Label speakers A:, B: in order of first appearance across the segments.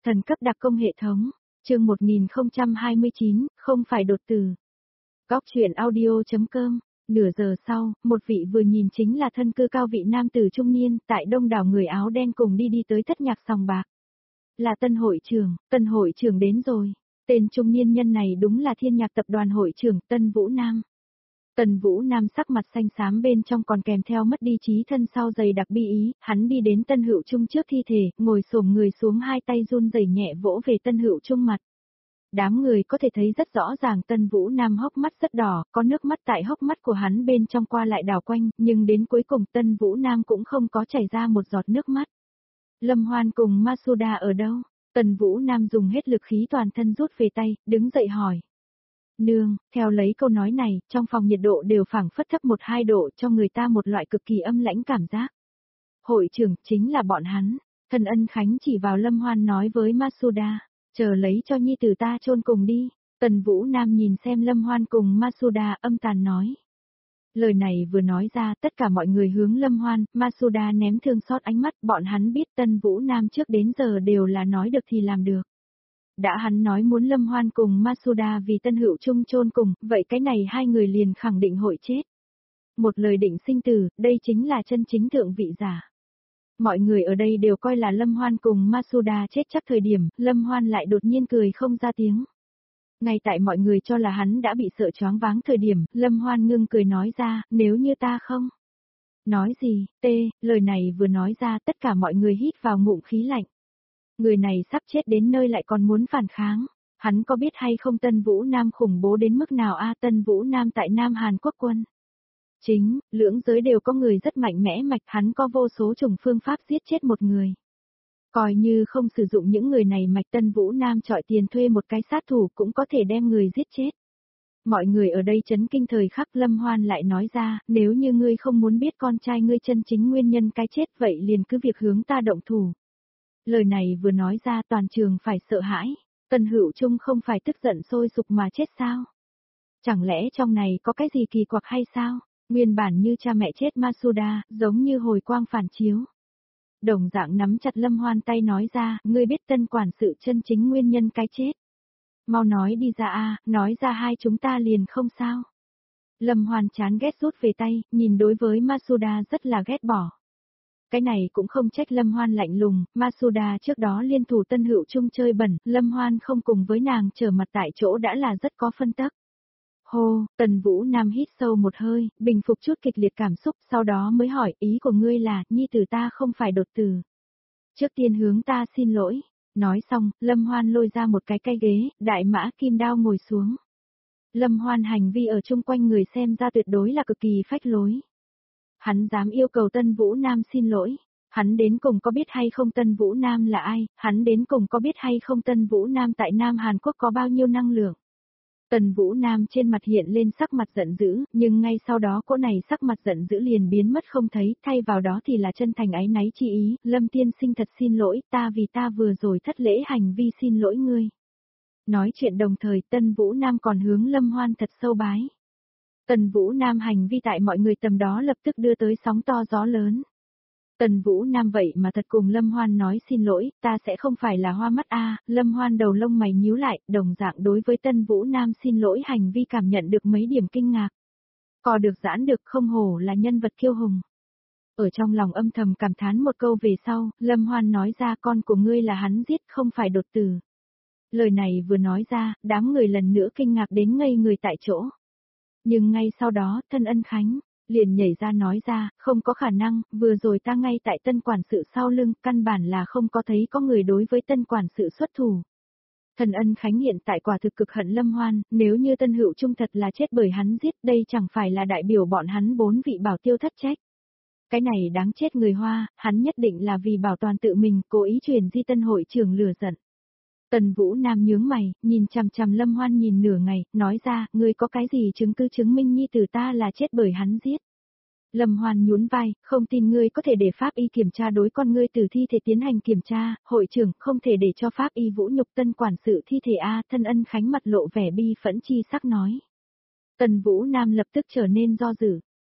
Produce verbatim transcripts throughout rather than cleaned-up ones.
A: Thần cấp đặc công hệ thống, chương một nghìn không trăm hai mươi chín, không phải đột tử. Góc truyện audio.com, nửa giờ sau, một vị vừa nhìn chính là thân cư cao vị nam tử trung niên, tại đông đảo người áo đen cùng đi đi tới thất nhạc sòng bạc. Là Tân hội trưởng, Tân hội trưởng đến rồi. Tên trung niên nhân này đúng là Thiên Nhạc tập đoàn hội trưởng Tân Vũ Nam. Tần Vũ Nam sắc mặt xanh xám bên trong còn kèm theo mất đi trí thân sau dày đặc bi ý, hắn đi đến Tân Hữu Trung trước thi thể, ngồi xổm người xuống hai tay run rẩy nhẹ vỗ về Tân Hữu Trung mặt. Đám người có thể thấy rất rõ ràng Tân Vũ Nam hốc mắt rất đỏ, có nước mắt tại hốc mắt của hắn bên trong qua lại đảo quanh, nhưng đến cuối cùng Tân Vũ Nam cũng không có chảy ra một giọt nước mắt. Lâm Hoan cùng Masuda ở đâu? Tần Vũ Nam dùng hết lực khí toàn thân rút về tay, đứng dậy hỏi. Nương, theo lấy câu nói này, trong phòng nhiệt độ đều phảng phất thấp một hai độ cho người ta một loại cực kỳ âm lãnh cảm giác. Hội trưởng, chính là bọn hắn. Thần Ân Khánh chỉ vào Lâm Hoan nói với Masuda, chờ lấy cho nhi tử ta chôn cùng đi. Tần Vũ Nam nhìn xem Lâm Hoan cùng Masuda âm tàn nói. Lời này vừa nói ra, tất cả mọi người hướng Lâm Hoan, Masuda ném thương xót ánh mắt, bọn hắn biết Tân Vũ Nam trước đến giờ đều là nói được thì làm được. Đã hắn nói muốn Lâm Hoan cùng Masuda vì Tân Hữu Trung chôn cùng, vậy cái này hai người liền khẳng định hội chết. Một lời định sinh tử, đây chính là chân chính thượng vị giả. Mọi người ở đây đều coi là Lâm Hoan cùng Masuda chết chắc thời điểm, Lâm Hoan lại đột nhiên cười không ra tiếng. Ngay tại mọi người cho là hắn đã bị sợ choáng váng thời điểm, Lâm Hoan ngưng cười nói ra, nếu như ta không. Nói gì, tê, lời này vừa nói ra tất cả mọi người hít vào ngụm khí lạnh. Người này sắp chết đến nơi lại còn muốn phản kháng. Hắn có biết hay không Tân Vũ Nam khủng bố đến mức nào a? Tân Vũ Nam tại Nam Hàn Quốc quân. Chính, lưỡng giới đều có người rất mạnh mẽ mạch, hắn có vô số chủng phương pháp giết chết một người. Coi như không sử dụng những người này mạch, Tân Vũ Nam chọi tiền thuê một cái sát thủ cũng có thể đem người giết chết. Mọi người ở đây chấn kinh thời khắc. Lâm Hoan lại nói ra, nếu như ngươi không muốn biết con trai ngươi chân chính nguyên nhân cái chết vậy liền cứ việc hướng ta động thủ. Lời này vừa nói ra toàn trường phải sợ hãi. Tân Hữu Trung không phải tức giận sôi sục mà chết sao? Chẳng lẽ trong này có cái gì kỳ quặc hay sao? Nguyên bản như cha mẹ chết Masuda, giống như hồi quang phản chiếu. Đồng dạng nắm chặt Lâm Hoan tay nói ra, ngươi biết Tân quản sự chân chính nguyên nhân cái chết. Mau nói đi ra a, nói ra hai chúng ta liền không sao. Lâm Hoan chán ghét rút về tay, nhìn đối với Masuda rất là ghét bỏ. Cái này cũng không trách Lâm Hoan lạnh lùng, Masuda trước đó liên thủ Tân Hữu Trung chơi bẩn, Lâm Hoan không cùng với nàng trở mặt tại chỗ đã là rất có phân tắc. Hô, Tần Vũ Nam hít sâu một hơi, bình phục chút kịch liệt cảm xúc, sau đó mới hỏi, ý của ngươi là, nhi tử ta không phải đột tử. Trước tiên hướng ta xin lỗi. Nói xong, Lâm Hoan lôi ra một cái cây ghế, đại mã kim đao ngồi xuống. Lâm Hoan hành vi ở chung quanh người xem ra tuyệt đối là cực kỳ phách lối. Hắn dám yêu cầu Tân Vũ Nam xin lỗi. Hắn đến cùng có biết hay không Tân Vũ Nam là ai, hắn đến cùng có biết hay không Tân Vũ Nam tại Nam Hàn Quốc có bao nhiêu năng lượng. Tần Vũ Nam trên mặt hiện lên sắc mặt giận dữ, nhưng ngay sau đó cô này sắc mặt giận dữ liền biến mất không thấy, thay vào đó thì là chân thành áy náy chi ý, Lâm tiên sinh thật xin lỗi, ta vì ta vừa rồi thất lễ hành vi xin lỗi ngươi. Nói chuyện đồng thời Tân Vũ Nam còn hướng Lâm Hoan thật sâu bái. Tần Vũ Nam hành vi tại mọi người tầm đó lập tức đưa tới sóng to gió lớn. Tần Vũ Nam vậy mà thật cùng Lâm Hoan nói xin lỗi, ta sẽ không phải là hoa mắt a. Lâm Hoan đầu lông mày nhíu lại, đồng dạng đối với Tân Vũ Nam xin lỗi hành vi cảm nhận được mấy điểm kinh ngạc. Cò được giãn được không hổ là nhân vật kiêu hùng. Ở trong lòng âm thầm cảm thán một câu về sau, Lâm Hoan nói ra con của ngươi là hắn giết không phải đột tử. Lời này vừa nói ra, đám người lần nữa kinh ngạc đến ngây người tại chỗ. Nhưng ngay sau đó, Thân Ân Khánh liền nhảy ra nói ra, không có khả năng, vừa rồi ta ngay tại Tân quản sự sau lưng, căn bản là không có thấy có người đối với Tân quản sự xuất thủ. Thần Ân Khánh hiện tại quả thực cực hận Lâm Hoan, nếu như Tân Hữu Trung thật là chết bởi hắn giết, đây chẳng phải là đại biểu bọn hắn bốn vị bảo tiêu thất trách. Cái này đáng chết người Hoa, hắn nhất định là vì bảo toàn tự mình, cố ý truyền di Tân hội trưởng lừa giận. Tần Vũ Nam nhướng mày, nhìn chằm chằm Lâm Hoan nhìn nửa ngày, nói ra, ngươi có cái gì chứng cứ chứng minh nhi tử ta là chết bởi hắn giết. Lâm Hoan nhún vai, không tin ngươi có thể để pháp y kiểm tra đối con ngươi tử thi thể tiến hành kiểm tra, hội trưởng không thể để cho pháp y vũ nhục Tân quản sự thi thể a. Thân Ân Khánh mặt lộ vẻ bi phẫn chi sắc nói. Tần Vũ Nam lập tức trở nên do dự,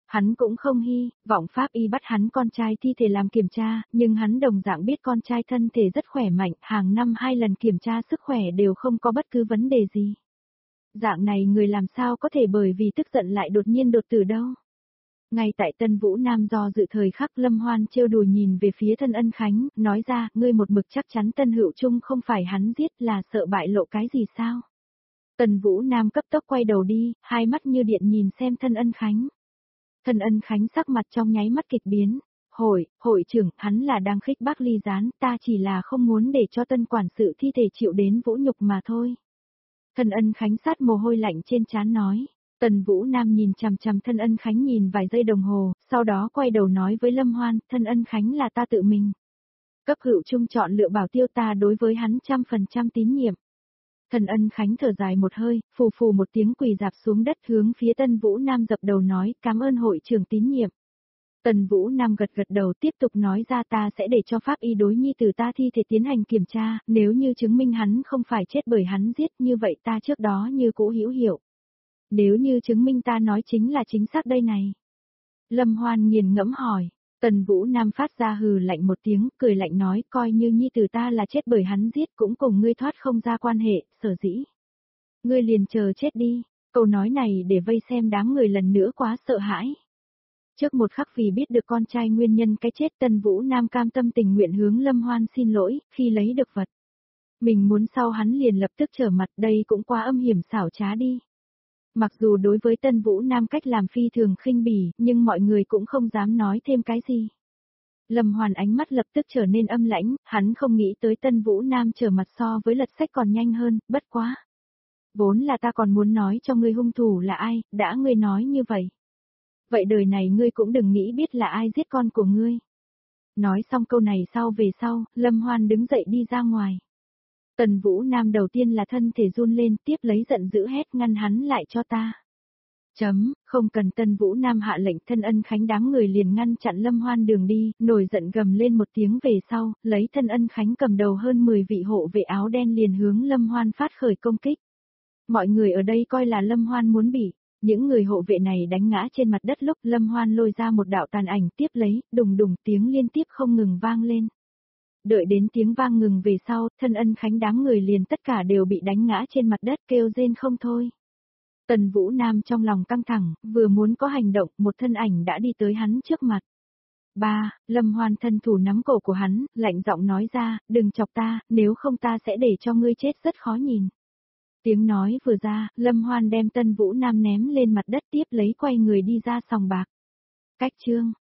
A: Hắn cũng không hy vọng pháp y bắt hắn con trai thi thể làm kiểm tra, nhưng hắn đồng dạng biết con trai thân thể rất khỏe mạnh, hàng năm hai lần kiểm tra sức khỏe đều không có bất cứ vấn đề gì. Dạng này người làm sao có thể bởi vì tức giận lại đột nhiên đột tử đâu. Ngay tại Tân Vũ Nam do dự thời khắc Lâm Hoan trêu đùa nhìn về phía thân Ân Khánh, nói ra, ngươi một mực chắc chắn Tân Hữu Trung không phải hắn giết là sợ bại lộ cái gì sao? Tần Vũ Nam cấp tốc quay đầu đi, hai mắt như điện nhìn xem thân Ân Khánh. Thân Ân Khánh sắc mặt trong nháy mắt kịch biến. Hội, hội trưởng, hắn là đang khích bác ly gián, ta chỉ là không muốn để cho tân quản sự thi thể chịu đến vũ nhục mà thôi. Thân Ân Khánh sát mồ hôi lạnh trên trán nói. Tần Vũ Nam nhìn chằm chằm thân Ân Khánh nhìn vài giây đồng hồ, sau đó quay đầu nói với Lâm Hoan, thân Ân Khánh là ta tự mình. Cấp Hữu Trung chọn lựa bảo tiêu, ta đối với hắn trăm phần trăm tín nhiệm. Thân Ân Khánh thở dài một hơi, phù phù một tiếng quỳ dạp xuống đất hướng phía Tân Vũ Nam dập đầu nói, cảm ơn hội trưởng tín nhiệm. Tần Vũ Nam gật gật đầu tiếp tục nói ra, ta sẽ để cho pháp y đối nhi tử ta thi thể tiến hành kiểm tra, nếu như chứng minh hắn không phải chết bởi hắn giết, như vậy ta trước đó như cũ hữu hiệu. Nếu như chứng minh ta nói chính là chính xác đây này. Lâm Hoan nghiền ngẫm hỏi. Tần Vũ Nam phát ra hừ lạnh một tiếng, cười lạnh nói, coi như nhi tử ta là chết bởi hắn giết cũng cùng ngươi thoát không ra quan hệ, sở dĩ. Ngươi liền chờ chết đi, câu nói này để vây xem đám người lần nữa quá sợ hãi. Trước một khắc vì biết được con trai nguyên nhân cái chết, Tần Vũ Nam cam tâm tình nguyện hướng Lâm Hoan xin lỗi, khi lấy được vật. Mình muốn sau hắn liền lập tức trở mặt, đây cũng quá âm hiểm xảo trá đi. Mặc dù đối với Tân Vũ Nam cách làm phi thường khinh bỉ, nhưng mọi người cũng không dám nói thêm cái gì. Lâm Hoàn ánh mắt lập tức trở nên âm lãnh, hắn không nghĩ tới Tân Vũ Nam trở mặt so với lật sách còn nhanh hơn, bất quá. Vốn là ta còn muốn nói cho ngươi hung thủ là ai, đã ngươi nói như vậy. Vậy đời này ngươi cũng đừng nghĩ biết là ai giết con của ngươi. Nói xong câu này sau về sau, Lâm Hoan đứng dậy đi ra ngoài. Tần Vũ Nam đầu tiên là thân thể run lên, tiếp lấy giận dữ hét, ngăn hắn lại cho ta. Chấm, không cần Tần Vũ Nam hạ lệnh, thân Ân Khánh đám người liền ngăn chặn Lâm Hoan đường đi, nổi giận gầm lên một tiếng về sau, lấy thân Ân Khánh cầm đầu hơn mười vị hộ vệ áo đen liền hướng Lâm Hoan phát khởi công kích. Mọi người ở đây coi là Lâm Hoan muốn bị, những người hộ vệ này đánh ngã trên mặt đất lúc Lâm Hoan lôi ra một đạo tàn ảnh, tiếp lấy, đùng đùng tiếng liên tiếp không ngừng vang lên. Đợi đến tiếng vang ngừng về sau, thân Ân Khánh đám người liền tất cả đều bị đánh ngã trên mặt đất kêu rên không thôi. Tần Vũ Nam trong lòng căng thẳng, vừa muốn có hành động, một thân ảnh đã đi tới hắn trước mặt. Ba, Lâm Hoan thân thủ nắm cổ của hắn, lạnh giọng nói ra, đừng chọc ta, nếu không ta sẽ để cho ngươi chết rất khó nhìn. Tiếng nói vừa ra, Lâm Hoan đem Tân Vũ Nam ném lên mặt đất tiếp lấy quay người đi ra sòng bạc. Cách chương.